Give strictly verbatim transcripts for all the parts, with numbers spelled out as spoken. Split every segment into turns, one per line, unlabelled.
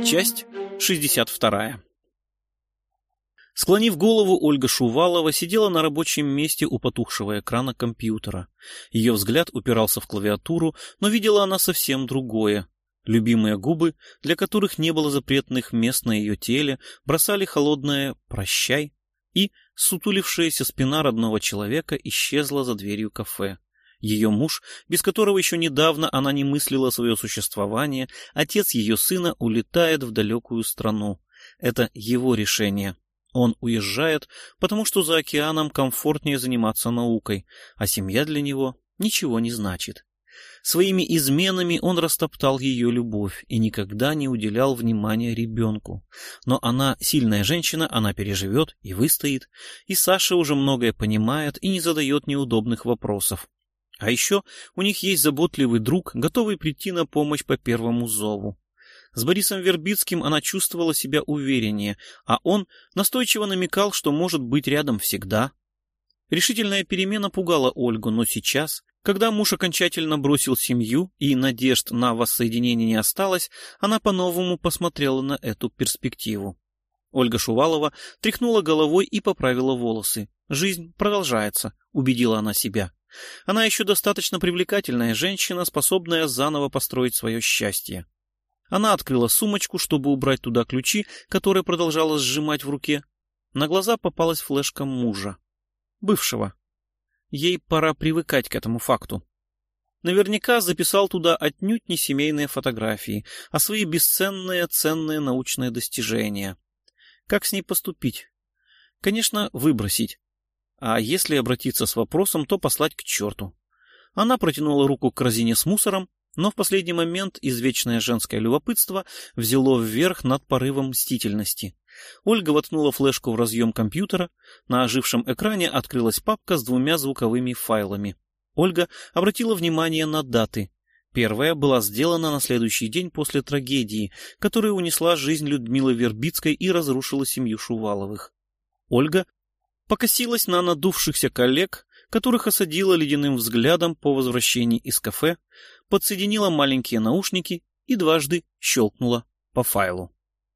Часть шестьдесят вторая. Склонив голову, Ольга Шувалова сидела на рабочем месте у потухшего экрана компьютера. Ее взгляд упирался в клавиатуру, но видела она совсем другое. Любимые губы, для которых не было запретных мест на ее теле, бросали холодное «прощай», и сутулившаяся спина родного человека исчезла за дверью кафе. Ее муж, без которого еще недавно она не мыслила свое существование, отец ее сына, улетает в далекую страну. Это его решение. Он уезжает, потому что за океаном комфортнее заниматься наукой, а семья для него ничего не значит. Своими изменами он растоптал ее любовь и никогда не уделял внимания ребенку. Но она сильная женщина, она переживет и выстоит, и Саша уже многое понимает и не задает неудобных вопросов. А еще у них есть заботливый друг, готовый прийти на помощь по первому зову. С Борисом Вербицким она чувствовала себя увереннее, а он настойчиво намекал, что может быть рядом всегда. Решительная перемена пугала Ольгу, но сейчас, когда муж окончательно бросил семью и надежд на воссоединение не осталось, она по-новому посмотрела на эту перспективу. Ольга Шувалова тряхнула головой и поправила волосы. «Жизнь продолжается», — убедила она себя. Она еще достаточно привлекательная женщина, способная заново построить свое счастье. Она открыла сумочку, чтобы убрать туда ключи, которые продолжала сжимать в руке. На глаза попалась флешка мужа. Бывшего. Ей пора привыкать к этому факту. Наверняка записал туда отнюдь не семейные фотографии, а свои бесценные, ценные научные достижения. Как с ней поступить? Конечно, выбросить. А если обратиться с вопросом, то послать к черту. Она протянула руку к корзине с мусором, но в последний момент извечное женское любопытство взяло вверх над порывом мстительности. Ольга воткнула флешку в разъем компьютера. На ожившем экране открылась папка с двумя звуковыми файлами. Ольга обратила внимание на даты. Первая была сделана на следующий день после трагедии, которая унесла жизнь Людмилы Вербицкой и разрушила семью Шуваловых. Ольга покосилась на надувшихся коллег, которых осадила ледяным взглядом по возвращении из кафе, подсоединила маленькие наушники и дважды щелкнула по файлу.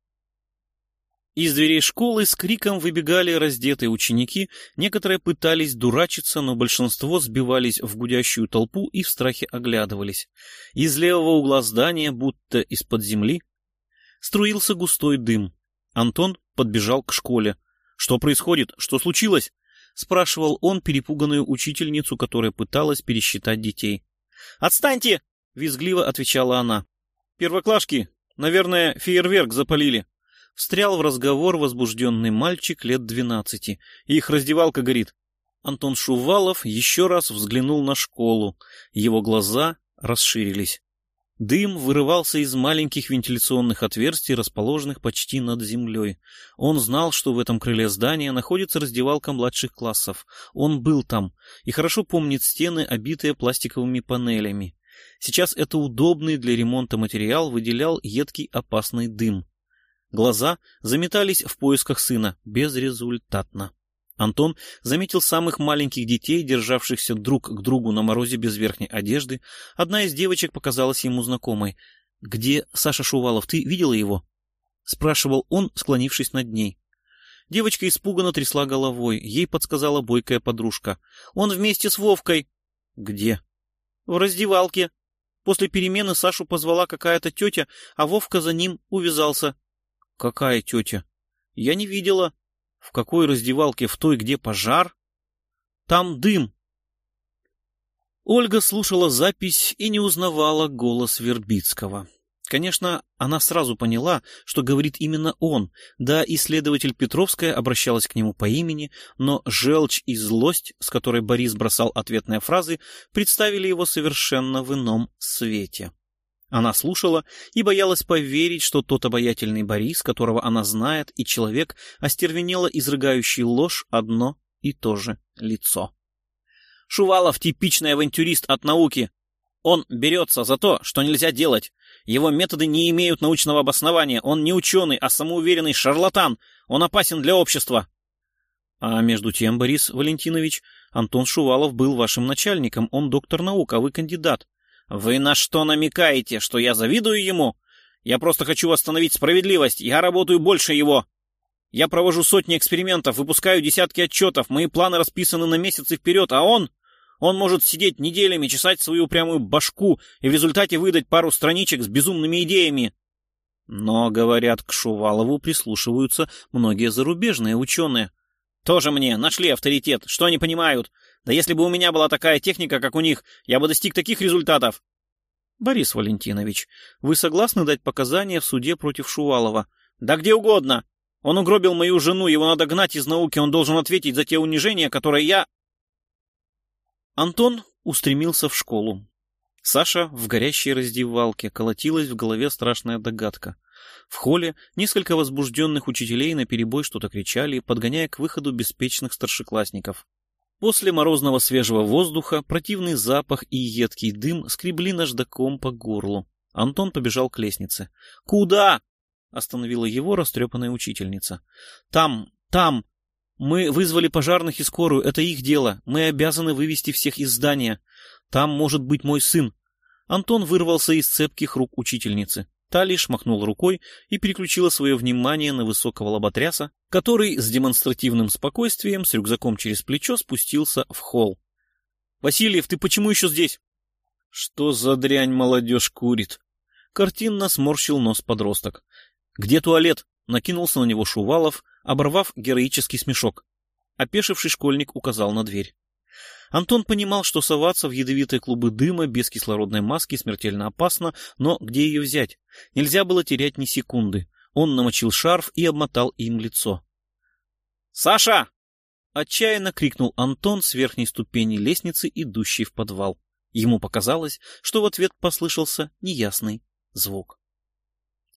Из дверей школы с криком выбегали раздетые ученики, некоторые пытались дурачиться, но большинство сбивались в гудящую толпу и в страхе оглядывались. Из левого угла здания, будто из-под земли, струился густой дым. Антон подбежал к школе. «Что происходит? Что случилось?» — спрашивал он перепуганную учительницу, которая пыталась пересчитать детей. «Отстаньте!» — визгливо отвечала она. «Первоклашки, наверное, фейерверк запалили». Встрял в разговор возбужденный мальчик лет двенадцати. Их раздевалка горит. Антон Шувалов еще раз взглянул на школу. Его глаза расширились. Дым вырывался из маленьких вентиляционных отверстий, расположенных почти над землей. Он знал, что в этом крыле здания находится раздевалка младших классов. Он был там и хорошо помнит стены, обитые пластиковыми панелями. Сейчас это удобный для ремонта материал выделял едкий опасный дым. Глаза заметались в поисках сына безрезультатно. Антон заметил самых маленьких детей, державшихся друг к другу на морозе без верхней одежды. Одна из девочек показалась ему знакомой. «Где Саша Шувалов? Ты видела его?» — спрашивал он, склонившись над ней. Девочка испуганно трясла головой. Ей подсказала бойкая подружка. «Он вместе с Вовкой». «Где?» «В раздевалке. После перемены Сашу позвала какая-то тетя, а Вовка за ним увязался». «Какая тетя?» «Я не видела». «В какой раздевалке? В той, где пожар?» «Там дым». Ольга слушала запись и не узнавала голос Вербицкого. Конечно, она сразу поняла, что говорит именно он, да и следователь Петровская обращалась к нему по имени, но желчь и злость, с которой Борис бросал ответные фразы, представили его совершенно в ином свете. Она слушала и боялась поверить, что тот обаятельный Борис, которого она знает, и человек, остервенело изрыгающий ложь, одно и то же лицо. Шувалов — типичный авантюрист от науки. Он берется за то, что нельзя делать. Его методы не имеют научного обоснования. Он не ученый, а самоуверенный шарлатан. Он опасен для общества. А между тем, Борис Валентинович, Антон Шувалов был вашим начальником. Он доктор наук, а вы кандидат. Вы на что намекаете? Что я завидую ему? Я просто хочу восстановить справедливость. Я работаю больше его. Я провожу сотни экспериментов, выпускаю десятки отчетов. Мои планы расписаны на месяцы вперед, а он... Он может сидеть неделями, чесать свою упрямую башку и в результате выдать пару страничек с безумными идеями. Но, говорят, к Шувалову прислушиваются многие зарубежные ученые. Тоже мне нашли авторитет. Что они понимают? Да если бы у меня была такая техника, как у них, я бы достиг таких результатов. Борис Валентинович, вы согласны дать показания в суде против Шувалова? Да где угодно. Он угробил мою жену, его надо гнать из науки, он должен ответить за те унижения, которые я... Антон устремился в школу. Саша в горящей раздевалке, колотилась в голове страшная догадка. В холле несколько возбужденных учителей наперебой что-то кричали, подгоняя к выходу беспечных старшеклассников. После морозного свежего воздуха противный запах и едкий дым скребли наждаком по горлу. Антон побежал к лестнице. «Куда?» — остановила его растрепанная учительница. «Там, там! Мы вызвали пожарных и скорую, это их дело. Мы обязаны вывести всех из здания. Там может быть мой сын». Антон вырвался из цепких рук учительницы. Та лишь махнула рукой и переключила свое внимание на высокого лоботряса, который с демонстративным спокойствием с рюкзаком через плечо спустился в холл. «Васильев, ты почему еще здесь?» «Что за дрянь молодежь курит?» Картинно сморщил нос подросток. «Где туалет?» — накинулся на него Шувалов, оборвав героический смешок. Опешивший школьник указал на дверь. Антон понимал, что соваться в ядовитые клубы дыма без кислородной маски смертельно опасно, но где ее взять? Нельзя было терять ни секунды. Он намочил шарф и обмотал им лицо. «Саша!» — отчаянно крикнул Антон с верхней ступени лестницы, идущей в подвал. Ему показалось, что в ответ послышался неясный звук.